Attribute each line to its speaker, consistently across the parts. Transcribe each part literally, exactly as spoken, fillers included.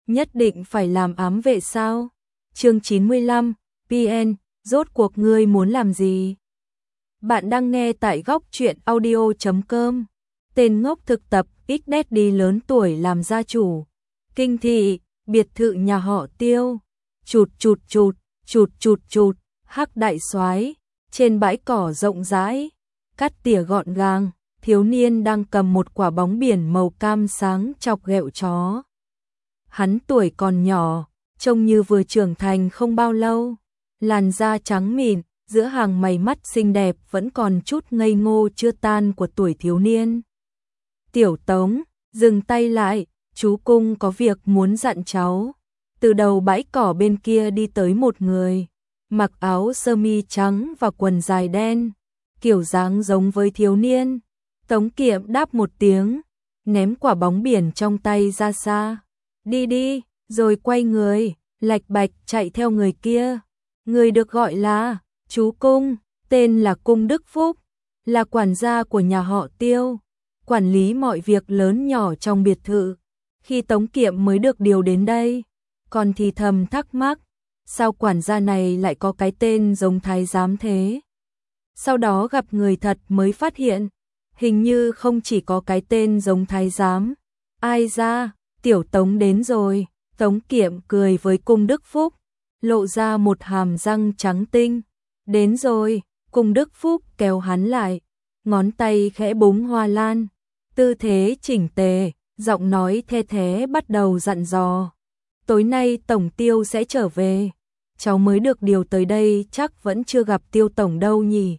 Speaker 1: Nhất định phải làm ám vệ sao? Chương chín mươi lăm, pê en, rốt cuộc ngươi muốn làm gì? Bạn đang nghe tại góc truyện audio chấm com. Tên ngốc thực tập, X Daddy lớn tuổi làm gia chủ. Kinh thị, biệt thự nhà họ Tiêu. Chụt chụt chụt, chụt chụt chụt, hắc đại soái, trên bãi cỏ rộng rãi, cắt tỉa gọn gàng, thiếu niên đang cầm một quả bóng biển màu cam sáng chọc ghẹo chó. Hắn tuổi còn nhỏ, trông như vừa trưởng thành không bao lâu, làn da trắng mịn, giữa hàng mày mắt xinh đẹp vẫn còn chút ngây ngô chưa tan của tuổi thiếu niên. Tiểu Tống, dừng tay lại, chú Cung có việc muốn dặn cháu. Từ đầu bãi cỏ bên kia đi tới một người, mặc áo sơ mi trắng và quần dài đen, kiểu dáng giống với thiếu niên. Tống Kiệm đáp một tiếng, ném quả bóng biển trong tay ra xa. Đi đi, rồi quay người, lạch bạch chạy theo người kia. Người được gọi là chú Cung, tên là Cung Đức Phúc, là quản gia của nhà họ Tiêu, quản lý mọi việc lớn nhỏ trong biệt thự. Khi Tống Kiệm mới được điều đến đây, còn thì thầm thắc mắc, sao quản gia này lại có cái tên giống thái giám thế? Sau đó gặp người thật mới phát hiện, hình như không chỉ có cái tên giống thái giám. Ai ra, Tiểu Tống đến rồi. Tống Kiệm cười với Cung Đức Phúc, lộ ra một hàm răng trắng tinh. Đến rồi. Cung Đức Phúc kéo hắn lại, ngón tay khẽ búng hoa lan, tư thế chỉnh tề, giọng nói the thế bắt đầu dặn dò. Tối nay Tổng Tiêu sẽ trở về, cháu mới được điều tới đây chắc vẫn chưa gặp Tiêu Tổng đâu nhỉ.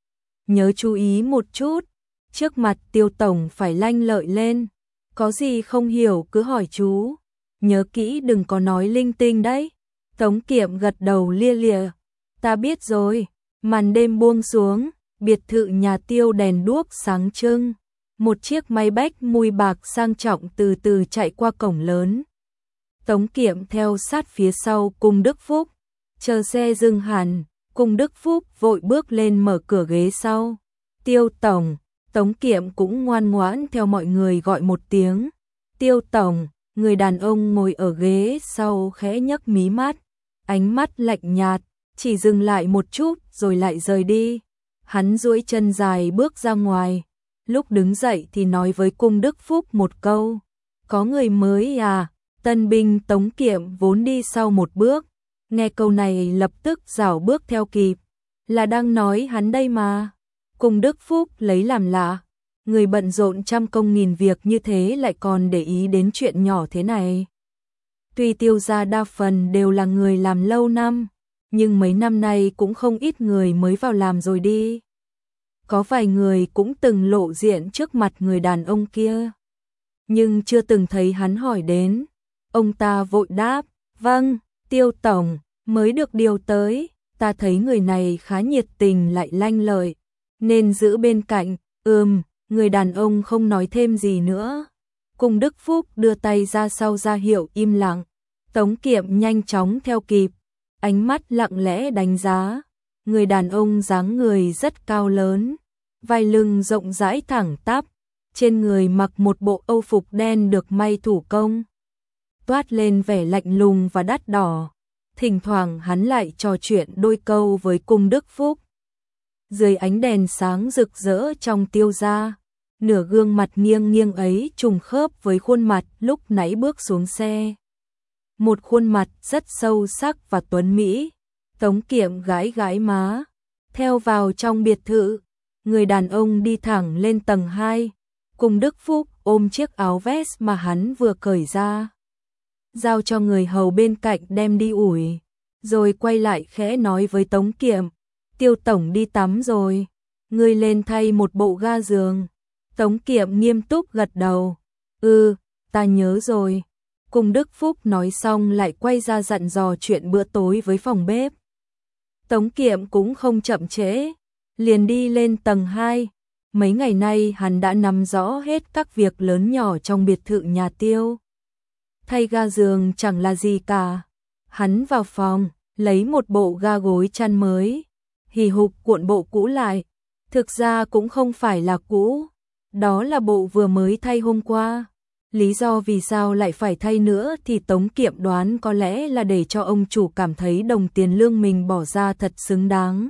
Speaker 1: Nhớ chú ý một chút, trước mặt Tiêu Tổng phải lanh lợi lên, có gì không hiểu cứ hỏi chú, nhớ kỹ đừng có nói linh tinh đấy. Tống Kiệm gật đầu lia lịa, ta biết rồi. Màn đêm buông xuống, biệt thự nhà Tiêu đèn đuốc sáng trưng, một chiếc máy bách mùi bạc sang trọng từ từ chạy qua cổng lớn. Tống Kiệm theo sát phía sau Cung Đức Phúc, chờ xe dừng hẳn, Cung Đức Phúc vội bước lên mở cửa ghế sau. Tiêu Tổng. Tống Kiệm cũng ngoan ngoãn theo mọi người gọi một tiếng. Tiêu Tổng. Người đàn ông ngồi ở ghế sau khẽ nhấc mí mắt, ánh mắt lạnh nhạt, chỉ dừng lại một chút rồi lại rời đi. Hắn duỗi chân dài bước ra ngoài, lúc đứng dậy thì nói với Cung Đức Phúc một câu. Có người mới à? Tân binh. Tống Kiệm vốn đi sau một bước, nghe câu này lập tức rảo bước theo kịp. Là đang nói hắn đây mà. Cung Đức Phúc lấy làm lạ, người bận rộn trăm công nghìn việc như thế lại còn để ý đến chuyện nhỏ thế này. Tuy Tiêu gia đa phần đều là người làm lâu năm, nhưng mấy năm nay cũng không ít người mới vào làm rồi đi. Có vài người cũng từng lộ diện trước mặt người đàn ông kia, nhưng chưa từng thấy hắn hỏi đến. Ông ta vội đáp, vâng, Tiêu Tổng, mới được điều tới, ta thấy người này khá nhiệt tình lại lanh lợi, nên giữ bên cạnh. Ừm, người đàn ông không nói thêm gì nữa. Cung Đức Phúc đưa tay ra sau ra hiệu im lặng. Tống Kiệm nhanh chóng theo kịp, ánh mắt lặng lẽ đánh giá. Người đàn ông dáng người rất cao lớn, vai lưng rộng rãi thẳng tắp, trên người mặc một bộ âu phục đen được may thủ công, toát lên vẻ lạnh lùng và đắt đỏ. Thỉnh thoảng hắn lại trò chuyện đôi câu với Cung Đức Phúc. Dưới ánh đèn sáng rực rỡ trong Tiêu gia, nửa gương mặt nghiêng nghiêng ấy trùng khớp với khuôn mặt lúc nãy bước xuống xe. Một khuôn mặt rất sâu sắc và tuấn mỹ. Tống Kiệm gãi gãi má, theo vào trong biệt thự. Người đàn ông đi thẳng lên tầng hai. Cung Đức Phúc ôm chiếc áo vest mà hắn vừa cởi ra, giao cho người hầu bên cạnh đem đi ủi, rồi quay lại khẽ nói với Tống Kiệm. Tiêu Tổng đi tắm rồi, ngươi lên thay một bộ ga giường. Tống Kiệm nghiêm túc gật đầu. Ừ, ta nhớ rồi. Cung Đức Phúc nói xong lại quay ra dặn dò chuyện bữa tối với phòng bếp. Tống Kiệm cũng không chậm trễ, liền đi lên tầng hai. Mấy ngày nay hắn đã nắm rõ hết các việc lớn nhỏ trong biệt thự nhà Tiêu. Thay ga giường chẳng là gì cả. Hắn vào phòng, lấy một bộ ga gối chăn mới, hì hục cuộn bộ cũ lại. Thực ra cũng không phải là cũ, đó là bộ vừa mới thay hôm qua. Lý do vì sao lại phải thay nữa thì Tống Kiệm đoán có lẽ là để cho ông chủ cảm thấy đồng tiền lương mình bỏ ra thật xứng đáng.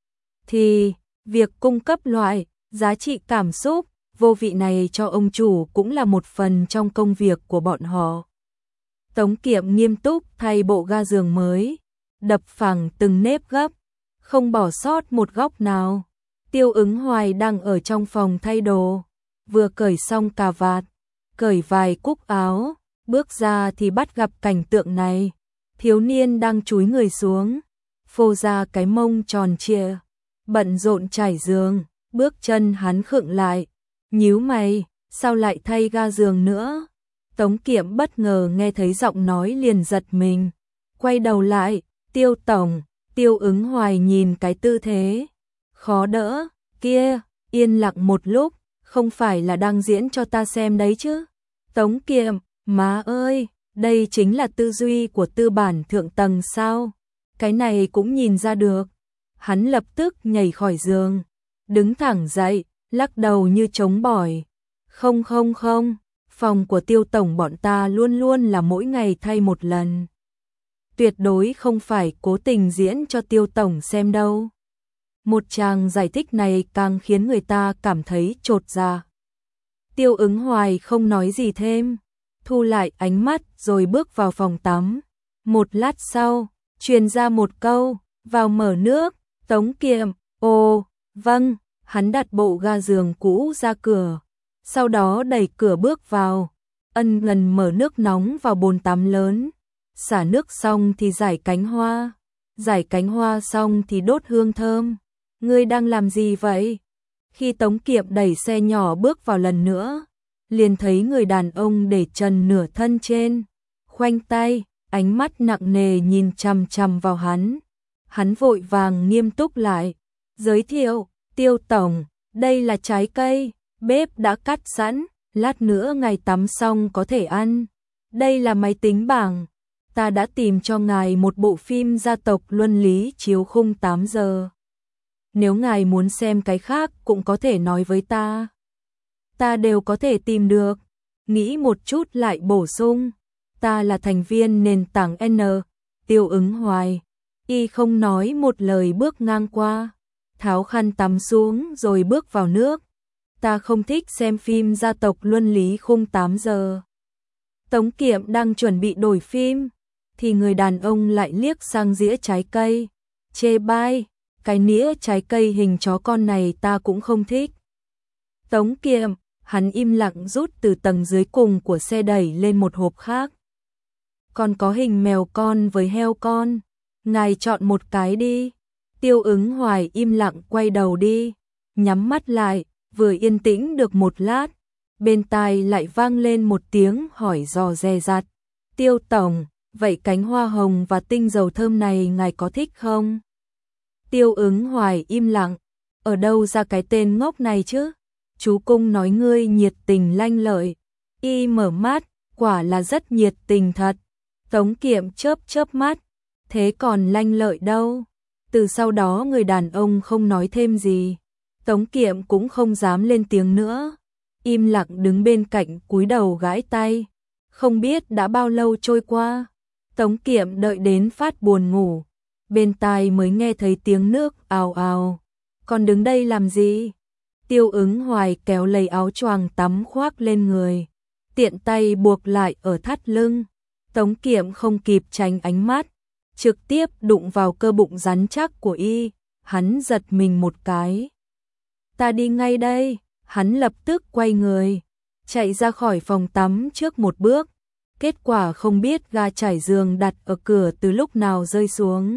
Speaker 1: Thì, việc cung cấp loại, giá trị cảm xúc, vô vị này cho ông chủ cũng là một phần trong công việc của bọn họ. Tống Kiệm nghiêm túc thay bộ ga giường mới, đập phẳng từng nếp gấp, không bỏ sót một góc nào. Tiêu Ứng Hoài đang ở trong phòng thay đồ, vừa cởi xong cà vạt, cởi vài cúc áo, bước ra thì bắt gặp cảnh tượng này. Thiếu niên đang chúi người xuống, phô ra cái mông tròn trịa, bận rộn trải giường, bước chân hắn khựng lại, nhíu mày, sao lại thay ga giường nữa? Tống Kiệm bất ngờ nghe thấy giọng nói liền giật mình, quay đầu lại, Tiêu tổng. Tiêu Ứng Hoài nhìn cái tư thế khó đỡ kia, yên lặng một lúc, không phải là đang diễn cho ta xem đấy chứ? Tống Kiệm, má ơi, đây chính là tư duy của tư bản thượng tầng sao? Cái này cũng nhìn ra được. Hắn lập tức nhảy khỏi giường, đứng thẳng dậy, lắc đầu như trống bỏi. Không không không, phòng của Tiêu tổng bọn ta luôn luôn là mỗi ngày thay một lần. Tuyệt đối không phải cố tình diễn cho Tiêu tổng xem đâu. Một tràng giải thích này càng khiến người ta cảm thấy chột dạ. Tiêu Ứng Hoài không nói gì thêm, thu lại ánh mắt rồi bước vào phòng tắm. Một lát sau, truyền ra một câu, vào mở nước. Tống Kiệm, ồ, vâng, hắn đặt bộ ga giường cũ ra cửa, sau đó đẩy cửa bước vào, ân lần mở nước nóng vào bồn tắm lớn. Xả nước xong thì rải cánh hoa, rải cánh hoa xong thì đốt hương thơm. Ngươi đang làm gì vậy? Khi Tống Kiệm đẩy xe nhỏ bước vào lần nữa, liền thấy người đàn ông để trần nửa thân trên, khoanh tay, ánh mắt nặng nề nhìn chằm chằm vào hắn. Hắn vội vàng nghiêm túc lại, giới thiệu, Tiêu tổng, đây là trái cây, bếp đã cắt sẵn, lát nữa ngài tắm xong có thể ăn. Đây là máy tính bảng. Ta đã tìm cho ngài một bộ phim gia tộc Luân Lý chiếu khung tám giờ. Nếu ngài muốn xem cái khác cũng có thể nói với ta. Ta đều có thể tìm được. Nghĩ một chút lại bổ sung. Ta là thành viên nền tảng N. Tiêu Ứng Hoài. Y không nói một lời bước ngang qua. Tháo khăn tắm xuống rồi bước vào nước. Ta không thích xem phim gia tộc Luân Lý khung tám giờ. Tống Kiệm đang chuẩn bị đổi phim, thì người đàn ông lại liếc sang dĩa trái cây, chê bai, cái nĩa trái cây hình chó con này ta cũng không thích. Tống Kiệm, hắn im lặng rút từ tầng dưới cùng của xe đẩy lên một hộp khác. Còn có hình mèo con với heo con, ngài chọn một cái đi. Tiêu Ứng Hoài im lặng quay đầu đi, nhắm mắt lại, vừa yên tĩnh được một lát, bên tai lại vang lên một tiếng hỏi dò dè dặt. Tiêu tổng, vậy cánh hoa hồng và tinh dầu thơm này ngài có thích không? Tiêu Ứng Hoài im lặng, ở đâu ra cái tên ngốc này chứ? Chú Cung nói ngươi nhiệt tình lanh lợi. Y mở mắt, quả là rất nhiệt tình thật. Tống Kiệm chớp chớp mắt, thế còn lanh lợi đâu? Từ sau đó người đàn ông không nói thêm gì. Tống Kiệm cũng không dám lên tiếng nữa, im lặng đứng bên cạnh cúi đầu gãi tay. Không biết đã bao lâu trôi qua, Tống Kiệm đợi đến phát buồn ngủ, bên tai mới nghe thấy tiếng nước ào ào. Còn đứng đây làm gì? Tiêu Ứng Hoài kéo lấy áo choàng tắm khoác lên người, tiện tay buộc lại ở thắt lưng. Tống Kiệm không kịp tránh ánh mắt, trực tiếp đụng vào cơ bụng rắn chắc của y, hắn giật mình một cái. Ta đi ngay đây, hắn lập tức quay người, chạy ra khỏi phòng tắm trước một bước. Kết quả không biết ga trải giường đặt ở cửa từ lúc nào rơi xuống.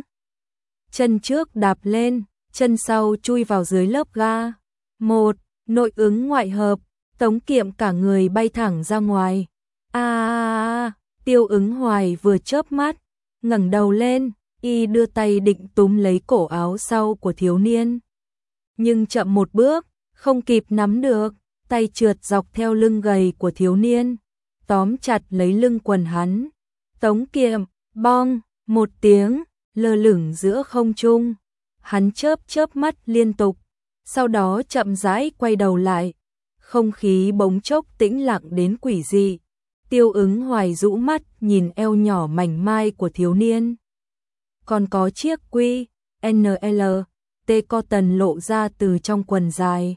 Speaker 1: Chân trước đạp lên, chân sau chui vào dưới lớp ga. Một, nội ứng ngoại hợp, Tống Kiệm cả người bay thẳng ra ngoài. A à, Tiêu Ứng Hoài vừa chớp mắt, ngẩng đầu lên, y đưa tay định túm lấy cổ áo sau của thiếu niên. Nhưng chậm một bước, không kịp nắm được, tay trượt dọc theo lưng gầy của thiếu niên, tóm chặt lấy lưng quần hắn. Tống Kiệm, bong, một tiếng, lơ lửng giữa không trung. Hắn chớp chớp mắt liên tục, sau đó chậm rãi quay đầu lại. Không khí bỗng chốc tĩnh lặng đến quỷ dị, Tiêu Ứng Hoài rũ mắt nhìn eo nhỏ mảnh mai của thiếu niên. Còn có chiếc quy en lờ tê cotton lộ ra từ trong quần dài.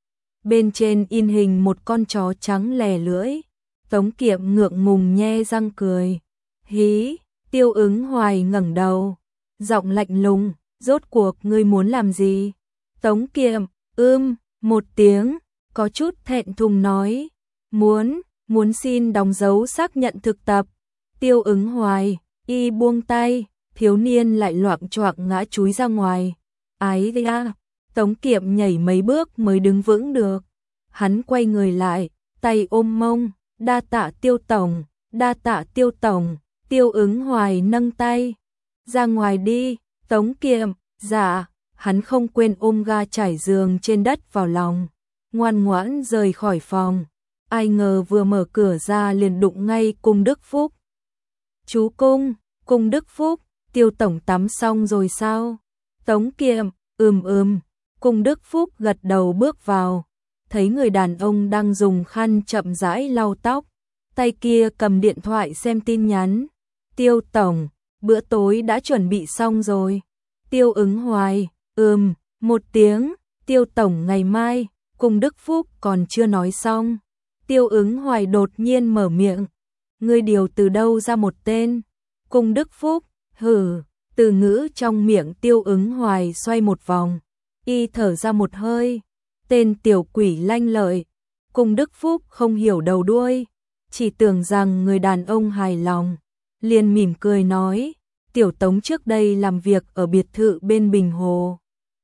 Speaker 1: Bên trên in hình một con chó trắng lè lưỡi. Tống Kiệm ngượng ngùng nhe răng cười. Hí, Tiêu Ứng Hoài ngẩng đầu, giọng lạnh lùng, rốt cuộc ngươi muốn làm gì? Tống Kiệm, ưm, một tiếng, có chút thẹn thùng nói, muốn, muốn xin đóng dấu xác nhận thực tập. Tiêu Ứng Hoài, y buông tay, thiếu niên lại loạng choạng ngã chúi ra ngoài. Ái da, Tống Kiệm nhảy mấy bước mới đứng vững được. Hắn quay người lại, tay ôm mông, đa tạ Tiêu tổng, đa tạ Tiêu tổng. Tiêu Ứng Hoài nâng tay, ra ngoài đi. Tống Kiệm, dạ. Hắn không quên ôm ga trải giường trên đất vào lòng, ngoan ngoãn rời khỏi phòng. Ai ngờ vừa mở cửa ra liền đụng ngay Cung Đức Phúc. Chú Cung, Cung Đức Phúc, Tiêu tổng tắm xong rồi sao? Tống Kiệm, ừm ừm. Cung Đức Phúc gật đầu bước vào, thấy người đàn ông đang dùng khăn chậm rãi lau tóc, tay kia cầm điện thoại xem tin nhắn. Tiêu tổng, bữa tối đã chuẩn bị xong rồi. Tiêu Ứng Hoài, ừm, một tiếng. Tiêu tổng ngày mai. Cung Đức Phúc còn chưa nói xong, Tiêu Ứng Hoài đột nhiên mở miệng. Ngươi điều từ đâu ra một tên? Cung Đức Phúc, hử. Từ ngữ trong miệng Tiêu Ứng Hoài xoay một vòng, y thở ra một hơi. Tên tiểu quỷ lanh lợi. Cung Đức Phúc không hiểu đầu đuôi, chỉ tưởng rằng người đàn ông hài lòng, liền mỉm cười nói, Tiểu Tống trước đây làm việc ở biệt thự bên Bình Hồ.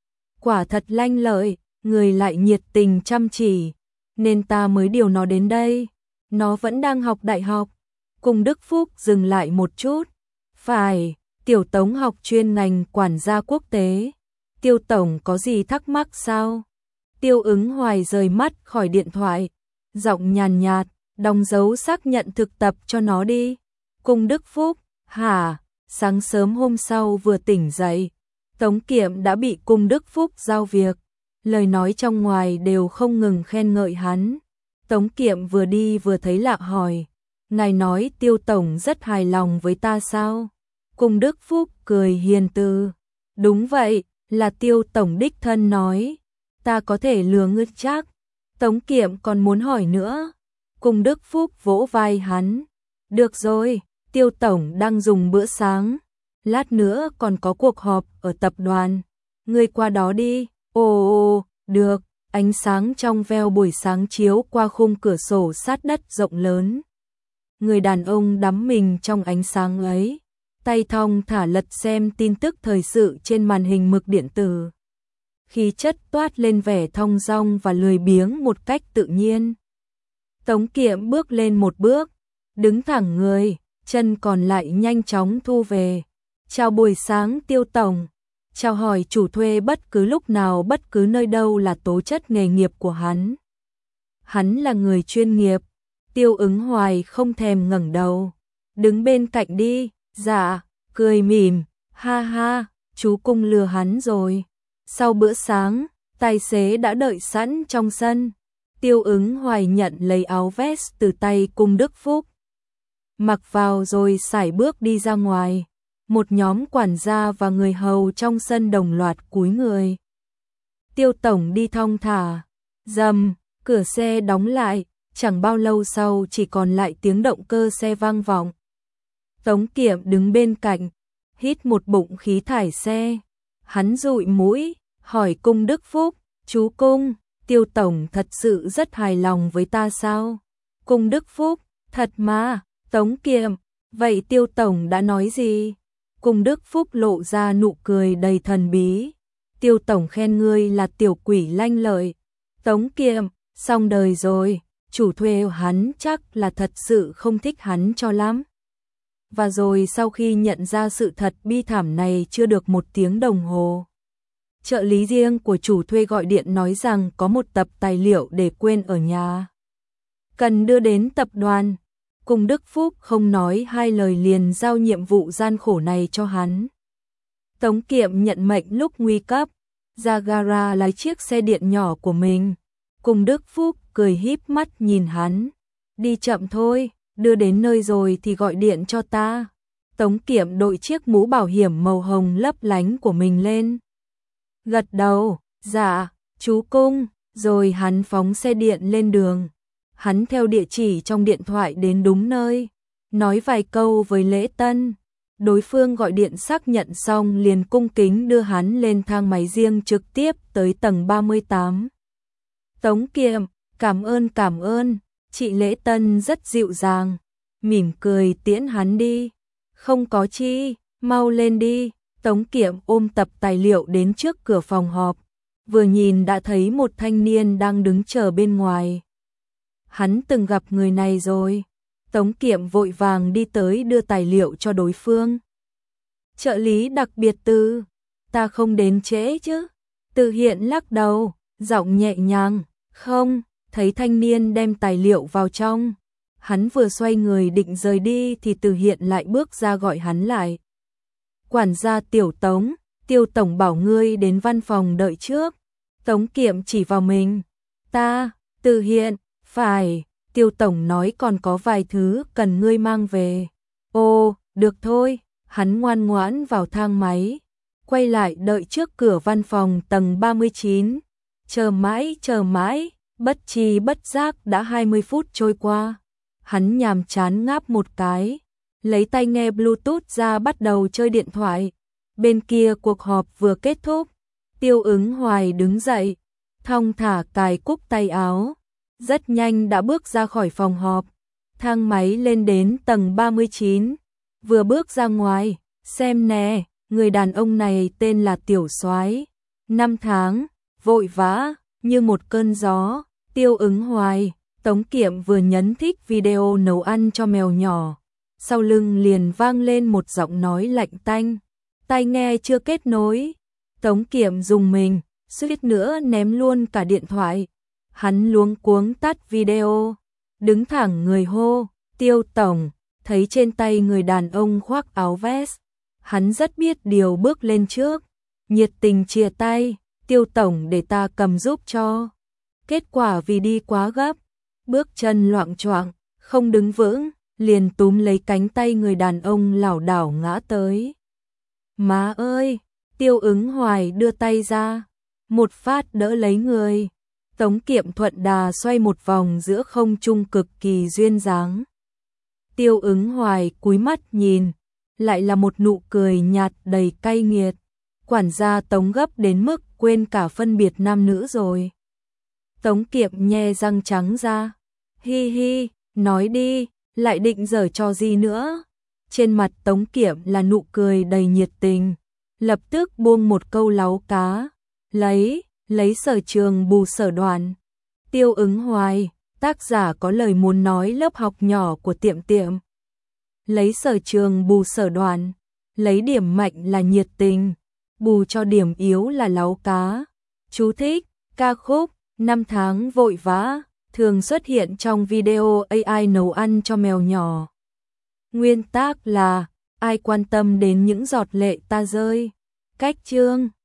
Speaker 1: Quả thật lanh lợi, người lại nhiệt tình chăm chỉ, nên ta mới điều nó đến đây. Nó vẫn đang học đại học. Cung Đức Phúc dừng lại một chút. Phải, Tiểu Tống học chuyên ngành quản gia quốc tế. Tiêu tổng có gì thắc mắc sao? Tiêu Ứng Hoài rời mắt khỏi điện thoại, giọng nhàn nhạt, đóng dấu xác nhận thực tập cho nó đi. Cung Đức Phúc, hả? Sáng sớm hôm sau vừa tỉnh dậy, Tống Kiệm đã bị Cung Đức Phúc giao việc, lời nói trong ngoài đều không ngừng khen ngợi hắn. Tống Kiệm vừa đi vừa thấy lạ hỏi, ngài nói Tiêu tổng rất hài lòng với ta sao? Cung Đức Phúc cười hiền từ, đúng vậy, là Tiêu tổng đích thân nói, ta có thể lừa ngươi chắc. Tống Kiệm còn muốn hỏi nữa. Cung Đức Phúc vỗ vai hắn, được rồi, Tiêu tổng đang dùng bữa sáng, lát nữa còn có cuộc họp ở tập đoàn, ngươi qua đó đi. Ồ, ồ, được. Ánh sáng trong veo buổi sáng chiếu qua khung cửa sổ sát đất rộng lớn. Người đàn ông đắm mình trong ánh sáng ấy, tay thong thả lật xem tin tức thời sự trên màn hình mực điện tử. Khí chất toát lên vẻ thong dong và lười biếng một cách tự nhiên. Tống Kiệm bước lên một bước, đứng thẳng người, chân còn lại nhanh chóng thu về. Chào buổi sáng Tiêu tổng. Chào hỏi chủ thuê bất cứ lúc nào bất cứ nơi đâu là tố chất nghề nghiệp của hắn. Hắn là người chuyên nghiệp. Tiêu Ứng Hoài không thèm ngẩng đầu. Đứng bên cạnh đi. Dạ, cười mỉm. Ha ha, chú Cung lừa hắn rồi. Sau bữa sáng, tài xế đã đợi sẵn trong sân. Tiêu Ứng Hoài nhận lấy áo vest từ tay Cung Đức Phúc, mặc vào rồi sải bước đi ra ngoài. Một nhóm quản gia và người hầu trong sân đồng loạt cúi người. Tiêu tổng đi thong thả. Rầm, cửa xe đóng lại, chẳng bao lâu sau chỉ còn lại tiếng động cơ xe vang vọng. Tống Kiệm đứng bên cạnh, hít một bụng khí thải xe. Hắn dụi mũi, hỏi Cung Đức Phúc, chú Cung, Tiêu tổng thật sự rất hài lòng với ta sao? Cung Đức Phúc, thật mà. Tống Kiệm, vậy Tiêu tổng đã nói gì? Cung Đức Phúc lộ ra nụ cười đầy thần bí. Tiêu tổng khen ngươi là tiểu quỷ lanh lợi. Tống Kiệm, xong đời rồi, chủ thuê hắn chắc là thật sự không thích hắn cho lắm. Và rồi sau khi nhận ra sự thật bi thảm này chưa được một tiếng đồng hồ, trợ lý riêng của chủ thuê gọi điện nói rằng có một tập tài liệu để quên ở nhà, cần đưa đến tập đoàn. Cung Đức Phúc không nói hai lời liền giao nhiệm vụ gian khổ này cho hắn. Tống Kiệm nhận mệnh lúc nguy cấp, ra gara lái chiếc xe điện nhỏ của mình. Cung Đức Phúc cười híp mắt nhìn hắn, đi chậm thôi, đưa đến nơi rồi thì gọi điện cho ta. Tống Kiệm đội chiếc mũ bảo hiểm màu hồng lấp lánh của mình lên. Gật đầu, dạ, chú Cung, rồi hắn phóng xe điện lên đường. Hắn theo địa chỉ trong điện thoại đến đúng nơi, nói vài câu với lễ tân. Đối phương gọi điện xác nhận xong liền cung kính đưa hắn lên thang máy riêng trực tiếp tới tầng ba mươi tám. Tống Kiệm, cảm ơn cảm ơn, chị lễ tân rất dịu dàng, mỉm cười tiễn hắn đi. Không có chi, mau lên đi. Tống Kiệm ôm tập tài liệu đến trước cửa phòng họp, vừa nhìn đã thấy một thanh niên đang đứng chờ bên ngoài. Hắn từng gặp người này rồi. Tống Kiệm vội vàng đi tới đưa tài liệu cho đối phương. Trợ lý đặc biệt Từ, ta không đến trễ chứ? Từ Hiện lắc đầu, giọng nhẹ nhàng, không, thấy thanh niên đem tài liệu vào trong. Hắn vừa xoay người định rời đi thì Từ Hiện lại bước ra gọi hắn lại. Quản gia Tiểu Tống, Tiêu tổng bảo ngươi đến văn phòng đợi trước. Tống Kiệm chỉ vào mình. Ta, Từ Hiện, phải, Tiêu tổng nói còn có vài thứ cần ngươi mang về. Ồ, được thôi, hắn ngoan ngoãn vào thang máy, quay lại đợi trước cửa văn phòng tầng ba mươi chín. Chờ mãi, chờ mãi, bất tri bất giác đã hai mươi phút trôi qua. Hắn nhàm chán ngáp một cái, lấy tai nghe Bluetooth ra bắt đầu chơi điện thoại. Bên kia cuộc họp vừa kết thúc, Tiêu Ứng Hoài đứng dậy, thong thả cài cúc tay áo, rất nhanh đã bước ra khỏi phòng họp. Thang máy lên đến tầng ba mươi chín, vừa bước ra ngoài, xem nè, người đàn ông này tên là Tiểu Soái. Năm tháng, vội vã, như một cơn gió. Tiêu Ứng Hoài, Tống Kiệm vừa nhấn thích video nấu ăn cho mèo nhỏ, sau lưng liền vang lên một giọng nói lạnh tanh. Tai nghe chưa kết nối. Tống Kiệm dùng mình, suýt nữa ném luôn cả điện thoại. Hắn luống cuống tắt video, đứng thẳng người hô, Tiêu tổng. Thấy trên tay người đàn ông khoác áo vest, hắn rất biết điều bước lên trước, nhiệt tình chia tay, Tiêu tổng để ta cầm giúp cho. Kết quả vì đi quá gấp, bước chân loạng choạng, không đứng vững, liền túm lấy cánh tay người đàn ông lảo đảo ngã tới. Má ơi, Tiêu Ứng Hoài đưa tay ra, một phát đỡ lấy người. Tống Kiệm thuận đà xoay một vòng giữa không trung cực kỳ duyên dáng. Tiêu Ứng Hoài cúi mắt nhìn, lại là một nụ cười nhạt đầy cay nghiệt. Quản gia Tống gấp đến mức quên cả phân biệt nam nữ rồi. Tống Kiệm nhe răng trắng ra, hi hi, nói đi, lại định giở trò gì nữa. Trên mặt Tống Kiệm là nụ cười đầy nhiệt tình, lập tức buông một câu láu cá, lấy, lấy sở trường bù sở đoàn. Tiêu Ứng Hoài, tác giả có lời muốn nói lớp học nhỏ của Tiệm Tiệm. Lấy sở trường bù sở đoàn, lấy điểm mạnh là nhiệt tình, bù cho điểm yếu là láu cá. Chú thích, ca khúc Năm tháng vội vã thường xuất hiện trong video a i nấu ăn cho mèo nhỏ. Nguyên tác là ai quan tâm đến những giọt lệ ta rơi. Cách chương